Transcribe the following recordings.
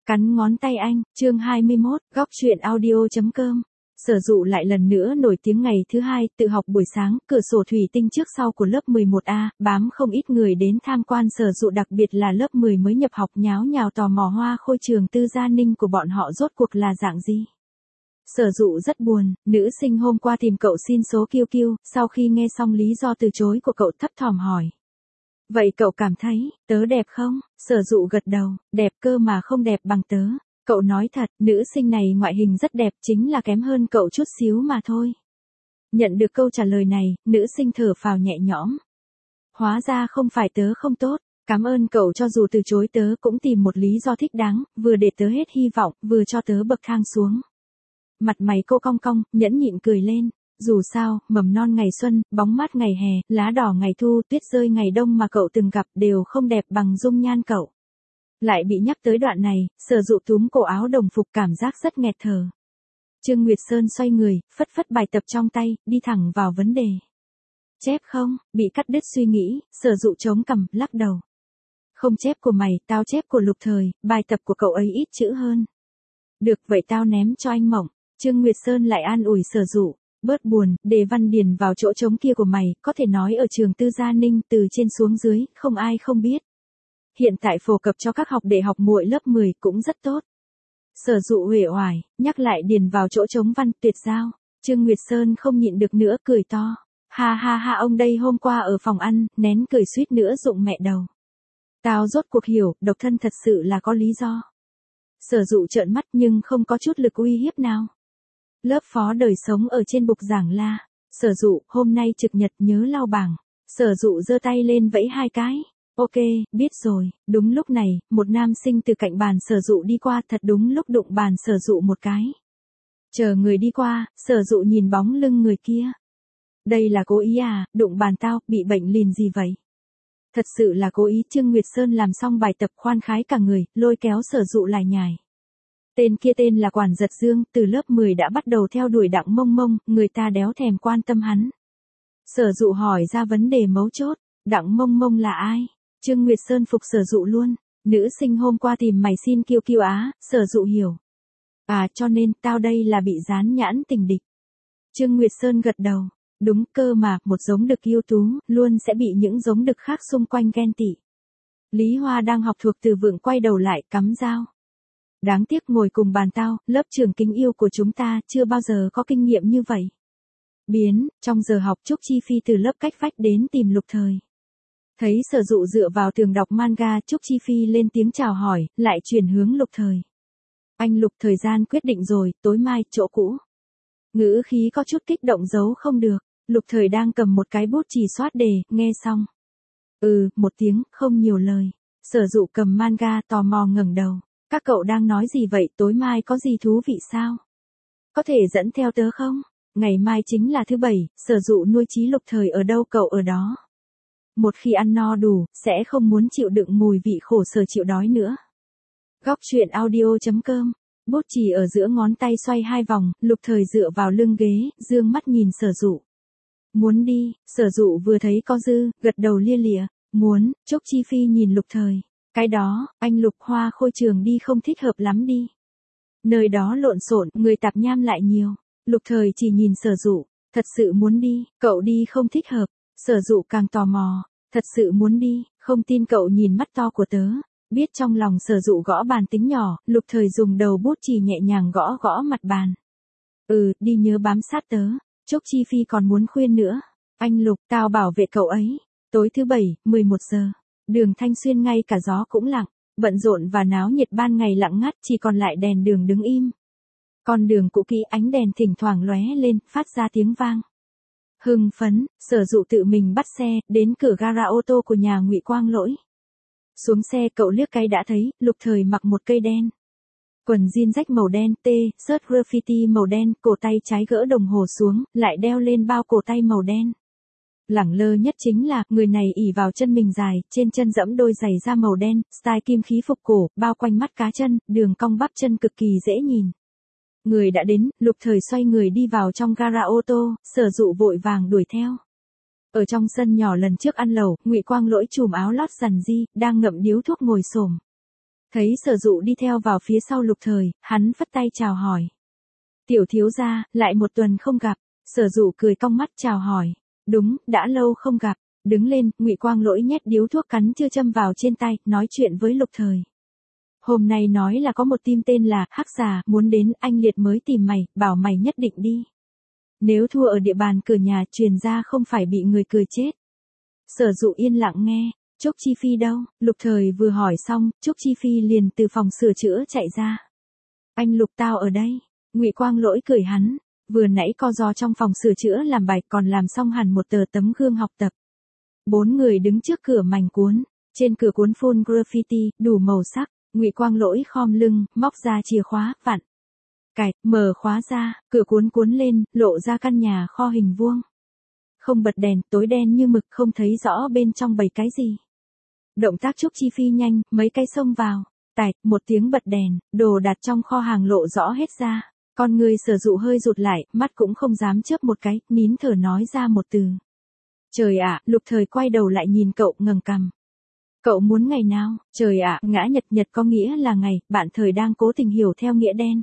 Cắn ngón tay anh, chương 21, góc truyện audio.com. Sở Dụ lại lần nữa nổi tiếng ngày thứ hai, tự học buổi sáng, cửa sổ thủy tinh trước sau của lớp 11A, bám không ít người đến tham quan Sở Dụ, đặc biệt là lớp 10 mới nhập học nháo nhào tò mò Hoa Khôi trường Tư Gia Ninh của bọn họ rốt cuộc là dạng gì. Sở Dụ rất buồn, nữ sinh hôm qua tìm cậu xin số QQ, sau khi nghe xong lý do từ chối của cậu thấp thỏm hỏi. Vậy cậu cảm thấy, tớ đẹp không? Sở Dụ gật đầu, đẹp cơ mà không đẹp bằng tớ. Cậu nói thật, nữ sinh này ngoại hình rất đẹp, chính là kém hơn cậu chút xíu mà thôi. Nhận được câu trả lời này, nữ sinh thở phào nhẹ nhõm. Hóa ra không phải tớ không tốt, cảm ơn cậu, cho dù từ chối tớ cũng tìm một lý do thích đáng, vừa để tớ hết hy vọng, vừa cho tớ bậc thang xuống. Mặt mày cô cong cong, nhẫn nhịn cười lên. Dù sao, mầm non ngày xuân, bóng mát ngày hè, lá đỏ ngày thu, tuyết rơi ngày đông mà cậu từng gặp đều không đẹp bằng dung nhan cậu. Lại bị nhắc tới đoạn này, Sở Dụ túm cổ áo đồng phục, cảm giác rất nghẹt thở. Trương Nguyệt Sơn xoay người, phất phất bài tập trong tay, đi thẳng vào vấn đề. Chép không? Bị cắt đứt suy nghĩ, Sở Dụ chống cằm, lắc đầu. Không chép của mày, tao chép của Lục Thời, bài tập của cậu ấy ít chữ hơn. Được, vậy tao ném cho anh Mộng. Trương Nguyệt Sơn lại an ủi Sở Dụ. Bớt buồn, đề văn điền vào chỗ trống kia của mày, có thể nói ở trường Tư Gia Ninh từ trên xuống dưới, không ai không biết. Hiện tại phổ cập cho các học đệ học muội lớp 10 cũng rất tốt. Sở Dụ uể oải, nhắc lại điền vào chỗ trống văn, tuyệt giao. Trương Nguyệt Sơn không nhịn được nữa, cười to. Ha ha ha, ông đây hôm qua ở phòng ăn, nén cười suýt nữa rụng mẹ đầu. Tao rốt cuộc hiểu, độc thân thật sự là có lý do. Sở Dụ trợn mắt nhưng không có chút lực uy hiếp nào. Lớp phó đời sống ở trên bục giảng la. Sở Dụ, hôm nay trực nhật nhớ lau bảng. Sở Dụ giơ tay lên vẫy hai cái. Ok, biết rồi. Đúng lúc này, một nam sinh từ cạnh bàn Sở Dụ đi qua, thật đúng lúc đụng bàn Sở Dụ một cái. Chờ người đi qua, Sở Dụ nhìn bóng lưng người kia. Đây là cố ý à, đụng bàn tao, bị bệnh lìn gì vậy? Thật sự là cố ý. Trương Nguyệt Sơn làm xong bài tập khoan khái cả người, lôi kéo Sở Dụ lại nhải. Tên kia tên là Quản Giật Dương, từ lớp 10 đã bắt đầu theo đuổi Đặng Mông Mông, người ta đéo thèm quan tâm hắn. Sở Dụ hỏi ra vấn đề mấu chốt, Đặng Mông Mông là ai? Trương Nguyệt Sơn phục Sở Dụ luôn, nữ sinh hôm qua tìm mày xin QQ á, Sở Dụ hiểu. À, cho nên, tao đây là bị dán nhãn tình địch. Trương Nguyệt Sơn gật đầu, đúng cơ mà, một giống đực ưu tú, luôn sẽ bị những giống đực khác xung quanh ghen tị. Lý Hoa đang học thuộc từ vựng quay đầu lại, cắm dao. Đáng tiếc ngồi cùng bàn tao, lớp trường kính yêu của chúng ta chưa bao giờ có kinh nghiệm như vậy. Trong giờ học Trúc Chi Phi từ lớp cách vách đến tìm Lục Thời. Thấy Sở Dụ dựa vào tường đọc manga, Trúc Chi Phi lên tiếng chào hỏi, lại chuyển hướng Lục Thời. Anh Lục, thời gian quyết định rồi, tối mai, chỗ cũ. Ngữ khí có chút kích động giấu không được, Lục Thời đang cầm một cái bút chì soát đề, nghe xong. Một tiếng, không nhiều lời. Sở Dụ cầm manga tò mò ngẩng đầu. Các cậu đang nói gì vậy, tối mai có gì thú vị sao? Có thể dẫn theo tớ không? Ngày mai chính là thứ bảy, Sở Dụ nuôi chí Lục Thời ở đâu cậu ở đó. Một khi ăn no đủ, sẽ không muốn chịu đựng mùi vị khổ sở chịu đói nữa. Góc truyện audio.com. Bút chì ở giữa ngón tay xoay hai vòng, Lục Thời dựa vào lưng ghế, dương mắt nhìn Sở Dụ. Muốn đi, Sở Dụ vừa thấy có dư, gật đầu lia lịa. Muốn. Trúc Chi Phi nhìn Lục Thời. Cái đó, anh Lục, Hoa Khôi trường đi không thích hợp lắm đi. Nơi đó lộn xộn, người tạp nham lại nhiều. Lục Thời chỉ nhìn Sở Dụ, thật sự muốn đi, cậu đi không thích hợp. Sở Dụ càng tò mò, thật sự muốn đi, không tin cậu nhìn mắt to của tớ. Biết trong lòng Sở Dụ gõ bàn tính nhỏ, Lục Thời dùng đầu bút chì nhẹ nhàng gõ gõ mặt bàn. Đi nhớ bám sát tớ. Trúc Chi Phi còn muốn khuyên nữa. Anh Lục, tao bảo vệ cậu ấy. Tối thứ bảy, 11 giờ. Đường Thanh Xuyên ngay cả gió cũng lặng, bận rộn và náo nhiệt, ban ngày lặng ngắt, chỉ còn lại đèn đường đứng im. Con đường cũ kỹ, ánh đèn thỉnh thoảng lóe lên, phát ra tiếng vang. Hưng phấn, Sở Dụ tự mình bắt xe, đến cửa gara ô tô của nhà Ngụy Quang Lỗi. Xuống xe cậu liếc cái đã thấy, Lục Thời mặc một cây đen. Quần jean rách màu đen, shirt graffiti màu đen, cổ tay trái gỡ đồng hồ xuống, lại đeo lên bao cổ tay màu đen. Lẳng lơ nhất chính là, người này ỷ vào chân mình dài, trên chân dẫm đôi giày da màu đen, style kim khí phục cổ, bao quanh mắt cá chân, đường cong bắp chân cực kỳ dễ nhìn. Người đã đến, Lục Thời xoay người đi vào trong gara ô tô, Sở Dụ vội vàng đuổi theo. Ở trong sân nhỏ lần trước ăn lẩu, Ngụy Quang Lỗi chùm áo lót rằn ri, đang ngậm điếu thuốc ngồi xổm. Thấy Sở Dụ đi theo vào phía sau Lục Thời, hắn phất tay chào hỏi. Tiểu thiếu gia, lại một tuần không gặp. Sở Dụ cười cong mắt chào hỏi. Đúng, đã lâu không gặp. Đứng lên, Ngụy Quang Lỗi nhét điếu thuốc cắn chưa châm vào trên tay, nói chuyện với Lục Thời. Hôm nay nói là có một team tên là Hắc Xà muốn đến, anh Liệt mới tìm mày, bảo mày nhất định đi. Nếu thua ở địa bàn cửa nhà truyền ra không phải bị người cười chết. Sở Dụ yên lặng nghe. Trúc Chi Phi đâu? Lục Thời vừa hỏi xong, Trúc Chi Phi liền từ phòng sửa chữa chạy ra. Anh Lục tao ở đây. Ngụy Quang Lỗi cười hắn. Vừa nãy co giò trong phòng sửa chữa làm bài còn làm xong hẳn một tờ tấm gương học tập. 4 người đứng trước cửa mảnh cuốn. Trên cửa cuốn full graffiti, đủ màu sắc. Ngụy Quang Lỗi khom lưng, móc ra chìa khóa, vặn. Cài, mở khóa ra, cửa cuốn cuốn lên, lộ ra căn nhà kho hình vuông. Không bật đèn, tối đen như mực, không thấy rõ bên trong bày cái gì. Động tác Trúc Chi Phi nhanh, mấy cái xông vào. Tạch, một tiếng bật đèn, đồ đặt trong kho hàng lộ rõ hết ra. Con người Sở Dụ hơi rụt lại, mắt cũng không dám chớp một cái, nín thở nói ra một từ. Trời ạ, Lục Thời quay đầu lại nhìn cậu ngẩng cằm. Cậu muốn ngày nào? Trời ạ, ngã nhật nhật có nghĩa là ngày, bạn Thời đang cố tình hiểu theo nghĩa đen.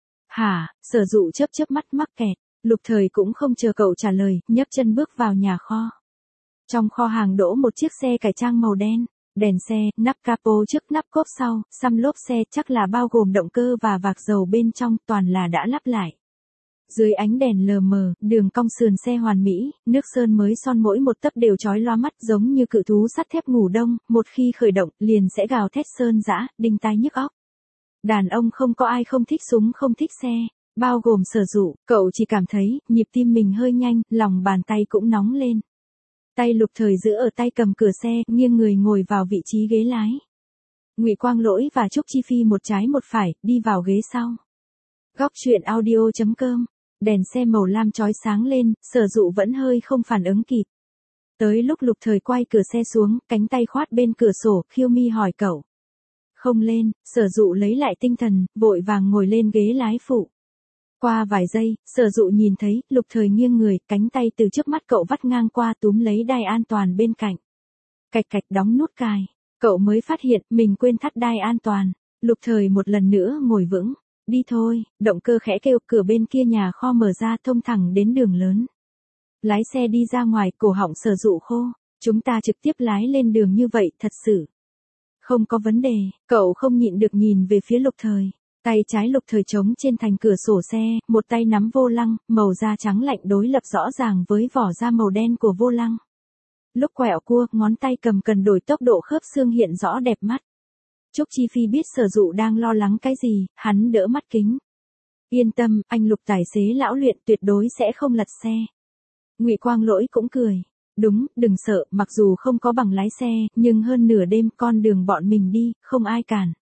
Hả? Sở Dụ chớp chớp mắt mắc kẹt. Lục Thời cũng không chờ cậu trả lời, nhấc chân bước vào nhà kho. Trong kho hàng đỗ một chiếc xe cải trang màu đen. Đèn xe, nắp capo trước nắp cốp sau, xăm lốp xe chắc là bao gồm động cơ và vạc dầu bên trong, toàn là đã lắp lại. Dưới ánh đèn lờ mờ, đường cong sườn xe hoàn mỹ, nước sơn mới son mỗi một tấc đều chói lóa mắt giống như cự thú sắt thép ngủ đông, một khi khởi động, liền sẽ gào thét sơn dã, đinh tai nhức óc. Đàn ông không có ai không thích súng không thích xe, bao gồm Sở Dụ, cậu chỉ cảm thấy, nhịp tim mình hơi nhanh, lòng bàn tay cũng nóng lên. Tay Lục Thời giữ ở tay cầm cửa xe, nghiêng người ngồi vào vị trí ghế lái. Ngụy Quang Lỗi và Trúc Chi Phi một trái một phải, đi vào ghế sau. Góc truyện audio.com. Đèn xe màu lam chói sáng lên, Sở Dụ vẫn hơi không phản ứng kịp. Tới lúc Lục Thời quay cửa xe xuống, cánh tay khoát bên cửa sổ, khiêu mi hỏi cậu. Không lên, Sở Dụ lấy lại tinh thần, vội vàng ngồi lên ghế lái phụ. Qua vài giây, Sở Dụ nhìn thấy, Lục Thời nghiêng người, cánh tay từ trước mắt cậu vắt ngang qua túm lấy đai an toàn bên cạnh. Cạch cạch đóng nút cài. Cậu mới phát hiện, mình quên thắt đai an toàn. Lục Thời một lần nữa ngồi vững. Đi thôi, động cơ khẽ kêu, cửa bên kia nhà kho mở ra thông thẳng đến đường lớn. Lái xe đi ra ngoài, cổ họng Sở Dụ khô. Chúng ta trực tiếp lái lên đường như vậy, thật sự. Không có vấn đề, cậu không nhịn được nhìn về phía Lục Thời. Tay trái Lục Thời trống trên thành cửa sổ xe, một tay nắm vô lăng, màu da trắng lạnh đối lập rõ ràng với vỏ da màu đen của vô lăng. Lúc quẹo cua, ngón tay cầm cần đổi tốc độ khớp xương hiện rõ đẹp mắt. Trúc Chi Phi biết Sở Dụ đang lo lắng cái gì, hắn đỡ mắt kính. Yên tâm, anh Lục tài xế lão luyện tuyệt đối sẽ không lật xe. Ngụy Quang Lỗi cũng cười. Đúng, đừng sợ, mặc dù không có bằng lái xe, nhưng hơn nửa đêm con đường bọn mình đi, không ai cản.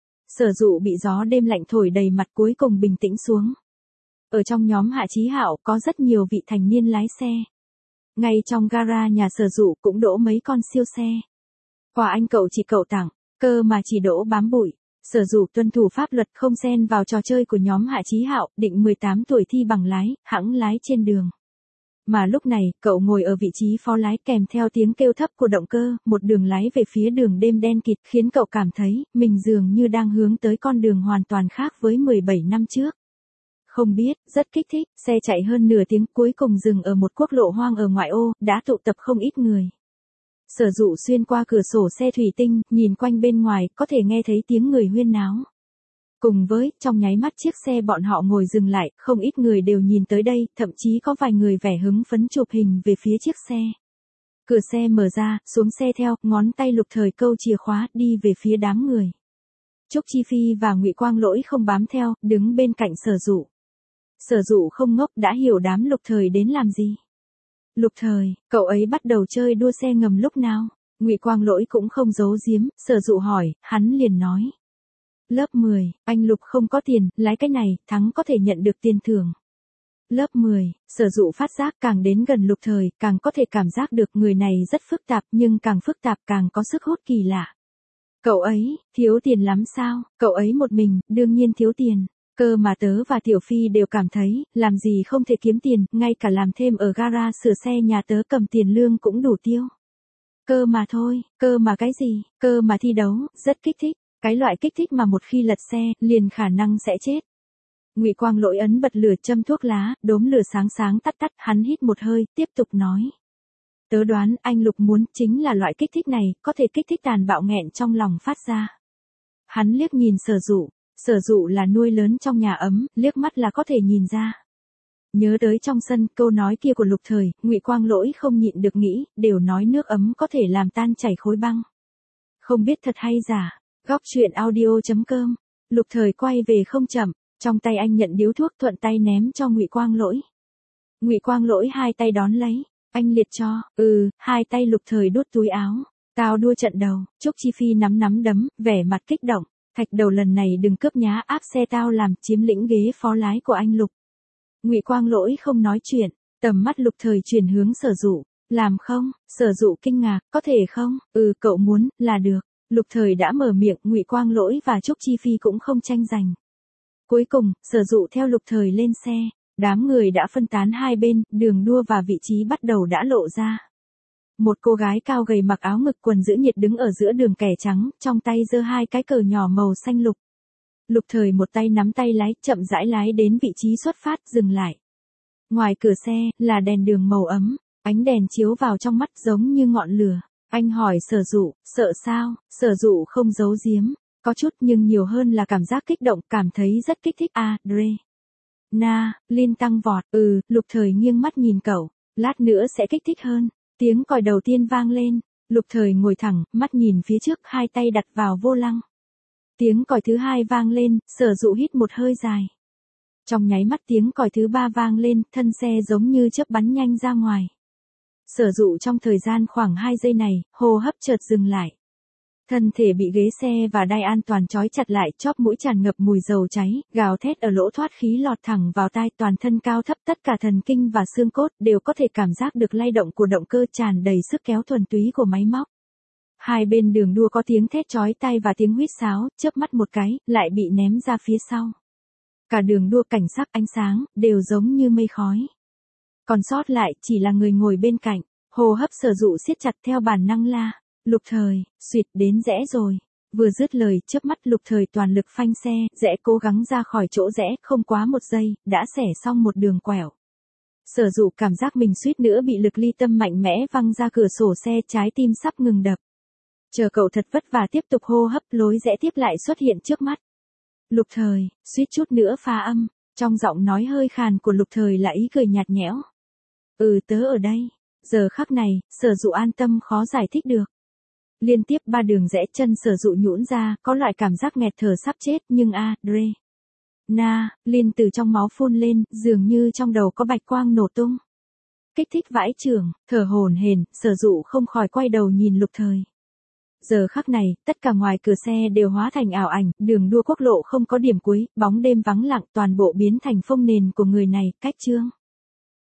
Sở Dụ bị gió đêm lạnh thổi đầy mặt cuối cùng bình tĩnh xuống. Ở trong nhóm Hạ Chí Hạo có rất nhiều vị thành niên lái xe. Ngay trong gara nhà Sở Dụ cũng đỗ mấy con siêu xe. Quà anh cậu chỉ cậu tặng, cơ mà chỉ đỗ bám bụi. Sở Dụ tuân thủ pháp luật không xen vào trò chơi của nhóm Hạ Chí Hạo, định 18 tuổi thi bằng lái, hẵng lái trên đường. Mà lúc này, cậu ngồi ở vị trí phó lái kèm theo tiếng kêu thấp của động cơ, một đường lái về phía đường đêm đen kịt khiến cậu cảm thấy, mình dường như đang hướng tới con đường hoàn toàn khác với 17 năm trước. Không biết, rất kích thích, xe chạy hơn nửa tiếng cuối cùng dừng ở một quốc lộ hoang ở ngoại ô, đã tụ tập không ít người. Sở Dụ xuyên qua cửa sổ xe thủy tinh, nhìn quanh bên ngoài, có thể nghe thấy tiếng người huyên náo. Cùng với, trong nháy mắt chiếc xe bọn họ ngồi dừng lại, không ít người đều nhìn tới đây, thậm chí có vài người vẻ hứng phấn chụp hình về phía chiếc xe. Cửa xe mở ra, xuống xe theo, ngón tay Lục Thời câu chìa khóa, đi về phía đám người. Trúc Chi Phi và Ngụy Quang Lỗi không bám theo, đứng bên cạnh Sở Dụ. Sở Dụ không ngốc đã hiểu đám Lục Thời đến làm gì. Lục Thời, cậu ấy bắt đầu chơi đua xe ngầm lúc nào? Ngụy Quang Lỗi cũng không giấu giếm, Sở Dụ hỏi, hắn liền nói. Lớp 10, anh Lục không có tiền, lái cái này, thắng có thể nhận được tiền thưởng. Lớp 10, Sở Dụ phát giác càng đến gần Lục Thời, càng có thể cảm giác được người này rất phức tạp nhưng càng phức tạp càng có sức hút kỳ lạ. Cậu ấy, thiếu tiền lắm sao? Cậu ấy một mình, đương nhiên thiếu tiền. Cơ mà tớ và Tiểu Phi đều cảm thấy, làm gì không thể kiếm tiền, ngay cả làm thêm ở gara sửa xe nhà tớ cầm tiền lương cũng đủ tiêu. Cơ mà thôi, cơ mà cái gì, cơ mà thi đấu, rất kích thích. Cái loại kích thích mà một khi lật xe, liền khả năng sẽ chết. Ngụy Quang Lỗi ấn bật lửa châm thuốc lá, đốm lửa sáng sáng tắt tắt, hắn hít một hơi, tiếp tục nói. Tớ đoán anh Lục muốn chính là loại kích thích này, có thể kích thích tàn bạo nghẹn trong lòng phát ra. Hắn liếc nhìn Sở Dụ là nuôi lớn trong nhà ấm, liếc mắt là có thể nhìn ra. Nhớ tới trong sân câu nói kia của Lục Thời, Ngụy Quang Lỗi không nhịn được nghĩ, đều nói nước ấm có thể làm tan chảy khối băng. Không biết thật hay giả. Góc truyện audio.com. Lục Thời quay về không chậm, trong tay anh nhận điếu thuốc thuận tay ném cho Ngụy Quang Lỗi. Ngụy Quang Lỗi hai tay đón lấy, anh liệt cho, hai tay Lục Thời đút túi áo. Tao đua trận đầu, Trúc Chi Phi nắm đấm, vẻ mặt kích động, Thạch Đầu lần này đừng cướp nhá, áp xe tao làm, chiếm lĩnh ghế phó lái của anh Lục. Ngụy Quang Lỗi không nói chuyện, tầm mắt Lục Thời chuyển hướng Sở Dụ, làm không? Sở Dụ kinh ngạc, có thể không? Cậu muốn, là được. Lục Thời đã mở miệng, Ngụy Quang Lỗi và Trúc Chi Phi cũng không tranh giành. Cuối cùng, Sở Dụ theo Lục Thời lên xe, đám người đã phân tán hai bên, đường đua và vị trí bắt đầu đã lộ ra. Một cô gái cao gầy mặc áo ngực quần giữ nhiệt đứng ở giữa đường kẻ trắng, trong tay giơ hai cái cờ nhỏ màu xanh lục. Lục Thời một tay nắm tay lái, chậm rãi lái đến vị trí xuất phát, dừng lại. Ngoài cửa xe, là đèn đường màu ấm, ánh đèn chiếu vào trong mắt giống như ngọn lửa. Anh hỏi Sở Dụ, sợ sao? Sở Dụ không giấu giếm, có chút nhưng nhiều hơn là cảm giác kích động, cảm thấy rất kích thích. Liên tăng vọt, Lục Thời nghiêng mắt nhìn cậu, lát nữa sẽ kích thích hơn. Tiếng còi đầu tiên vang lên, Lục Thời ngồi thẳng, mắt nhìn phía trước, hai tay đặt vào vô lăng. Tiếng còi thứ hai vang lên, Sở Dụ hít một hơi dài. Trong nháy mắt tiếng còi thứ ba vang lên, thân xe giống như chớp bắn nhanh ra ngoài. Sở Dụ trong thời gian khoảng 2 giây này, hô hấp chợt dừng lại. Thân thể bị ghế xe và đai an toàn trói chặt lại, chóp mũi tràn ngập mùi dầu cháy, gào thét ở lỗ thoát khí lọt thẳng vào tai, toàn thân cao thấp, tất cả thần kinh và xương cốt đều có thể cảm giác được lay động của động cơ, tràn đầy sức kéo thuần túy của máy móc. Hai bên đường đua có tiếng thét chói tai và tiếng huýt sáo, chớp mắt một cái, lại bị ném ra phía sau. Cả đường đua, cảnh sắc, ánh sáng, đều giống như mây khói. Còn sót lại chỉ là người ngồi bên cạnh, hô hấp Sở Dụ siết chặt theo bản năng la. Lục Thời, suýt đến rẽ rồi. Vừa dứt lời, chớp mắt Lục Thời toàn lực phanh xe, rẽ cố gắng ra khỏi chỗ rẽ, không quá 1 giây, đã xẻ xong một đường quẹo. Sở Dụ cảm giác mình suýt nữa bị lực ly tâm mạnh mẽ văng ra cửa sổ xe, trái tim sắp ngừng đập. Chờ cậu thật vất vả tiếp tục hô hấp, lối rẽ tiếp lại xuất hiện trước mắt. Lục Thời, suýt chút nữa phá âm, trong giọng nói hơi khàn của Lục Thời là ý cười nhạt nhẽo. Tớ ở đây. Giờ khắc này, Sở Dụ an tâm khó giải thích được. Liên tiếp 3 đường rẽ, chân Sở Dụ nhũn ra, có loại cảm giác nghẹt thở sắp chết, nhưng liên từ trong máu phun lên, dường như trong đầu có bạch quang nổ tung. Kích thích vãi chưởng, thở hổn hển, Sở Dụ không khỏi quay đầu nhìn Lục Thời. Giờ khắc này, tất cả ngoài cửa xe đều hóa thành ảo ảnh, đường đua quốc lộ không có điểm cuối, bóng đêm vắng lặng, toàn bộ biến thành phông nền của người này, cách chương.